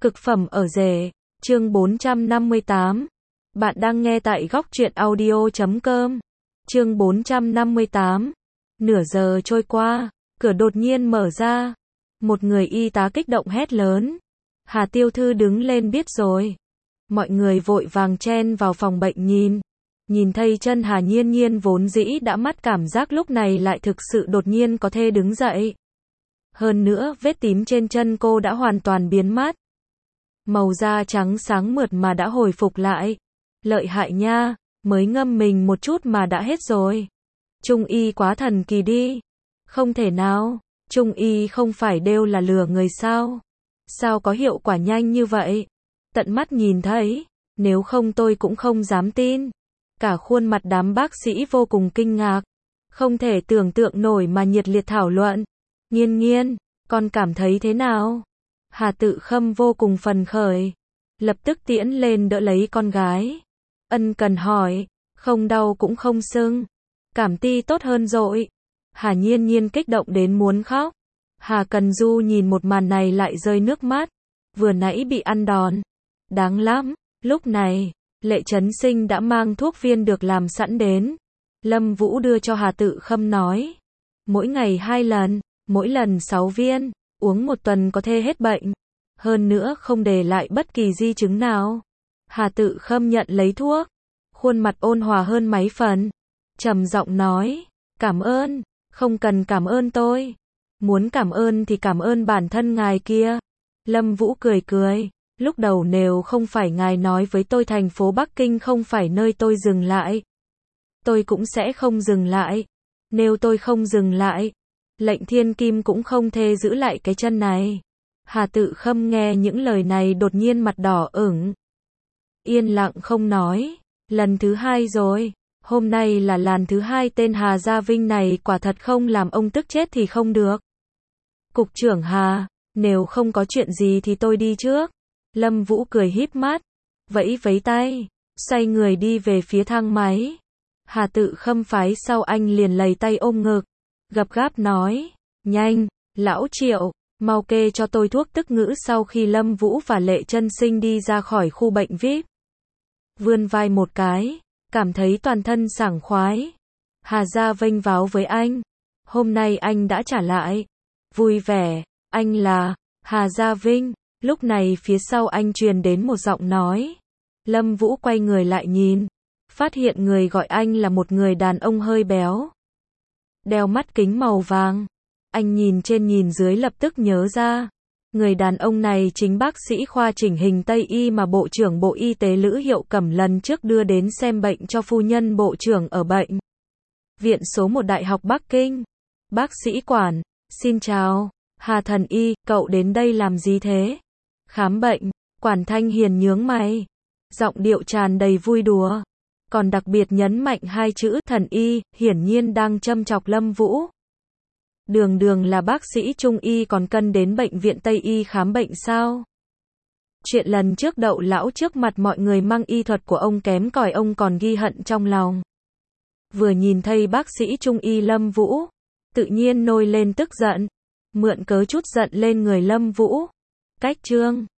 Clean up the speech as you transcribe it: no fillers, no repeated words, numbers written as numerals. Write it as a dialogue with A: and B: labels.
A: Cực phẩm ở rể, chương 458. Bạn đang nghe tại góc truyện audio.com. Chương 458. Nửa giờ trôi qua, cửa đột nhiên mở ra. Một người y tá kích động hét lớn. Hà Tiêu Thư đứng lên biết rồi. Mọi người vội vàng chen vào phòng bệnh nhìn thấy chân Hà Nhiên Nhiên vốn dĩ đã mất cảm giác lúc này lại thực sự đột nhiên có thể đứng dậy. Hơn nữa, vết tím trên chân cô đã hoàn toàn biến mất. Màu da trắng sáng mượt mà đã hồi phục lại. Lợi hại nha, mới ngâm mình một chút mà đã hết rồi. Trung y quá thần kỳ đi. Không thể nào, Trung y không phải đều là lừa người sao? Sao có hiệu quả nhanh như vậy? Tận mắt nhìn thấy, nếu không tôi cũng không dám tin. Cả khuôn mặt đám bác sĩ vô cùng kinh ngạc. Không thể tưởng tượng nổi mà nhiệt liệt thảo luận. Nhiên Nhiên, con cảm thấy thế nào? Hà Tự Khâm vô cùng phấn khởi. Lập tức tiễn lên đỡ lấy con gái. Ân cần hỏi, không đau cũng không sưng. Cảm ti tốt hơn rồi. Hà Nhiên Nhiên kích động đến muốn khóc. Hà Cần Du nhìn một màn này lại rơi nước mắt. Vừa nãy bị ăn đòn. Đáng lắm. Lúc này, Lệ Trấn Sinh đã mang thuốc viên được làm sẵn đến. Lâm Vũ đưa cho Hà Tự Khâm nói. Mỗi ngày 2 lần, mỗi lần 6 viên. Uống 1 tuần có thể hết bệnh. Hơn nữa không để lại bất kỳ di chứng nào. Hà Tự Khâm nhận lấy thuốc. Khuôn mặt ôn hòa hơn mấy phần. Trầm giọng nói. Cảm ơn. Không cần cảm ơn tôi. Muốn cảm ơn thì cảm ơn bản thân ngài kia. Lâm Vũ cười cười. Lúc đầu nếu không phải ngài nói với tôi thành phố Bắc Kinh không phải nơi tôi dừng lại. Tôi cũng sẽ không dừng lại. Nếu tôi không dừng lại, Lệnh Thiên Kim cũng không thể giữ lại cái chân này. Hà Tự Khâm nghe những lời này đột nhiên mặt đỏ ửng. Yên lặng không nói. Lần thứ 2 rồi. Hôm nay là lần thứ 2 tên Hà Gia Vinh này quả thật không làm ông tức chết thì không được. Cục trưởng Hà, nếu không có chuyện gì thì tôi đi trước. Lâm Vũ cười híp mắt, vẫy vẫy tay, xoay người đi về phía thang máy. Hà Tự Khâm phái sau anh liền lầy tay ôm ngực, gấp gáp nói, nhanh, lão Triệu, mau kê cho tôi thuốc tức ngữ. Sau khi Lâm Vũ và Lệ Trấn Sinh đi ra khỏi khu bệnh VIP, vươn vai một cái, cảm thấy toàn thân sảng khoái. Hà Gia vênh váo với anh, hôm nay anh đã trả lại, vui vẻ, anh là Hà Gia Vinh. Lúc này phía sau anh truyền đến một giọng nói. Lâm Vũ quay người lại nhìn, phát hiện người gọi anh là một người đàn ông hơi béo, đeo mắt kính màu vàng. Anh nhìn trên nhìn dưới lập tức nhớ ra, người đàn ông này chính bác sĩ khoa chỉnh hình Tây Y mà Bộ trưởng Bộ Y tế Lữ Hiệu Cẩm lần trước đưa đến xem bệnh cho phu nhân Bộ trưởng ở bệnh viện số 1 Đại học Bắc Kinh. Bác sĩ Quản, xin chào, Hà thần y, cậu đến đây làm gì thế? Khám bệnh. Quản Thanh Hiền nhướng mày, giọng điệu tràn đầy vui đùa, còn đặc biệt nhấn mạnh 2 chữ thần y, hiển nhiên đang châm chọc Lâm Vũ. Đường đường là bác sĩ Trung y còn cần đến bệnh viện Tây Y khám bệnh sao? Chuyện lần trước đậu lão trước mặt mọi người mang y thuật của ông kém cỏi ông còn ghi hận trong lòng. Vừa nhìn thấy bác sĩ Trung y Lâm Vũ, tự nhiên nổi lên tức giận, mượn cớ chút giận lên người Lâm Vũ. Cách trương,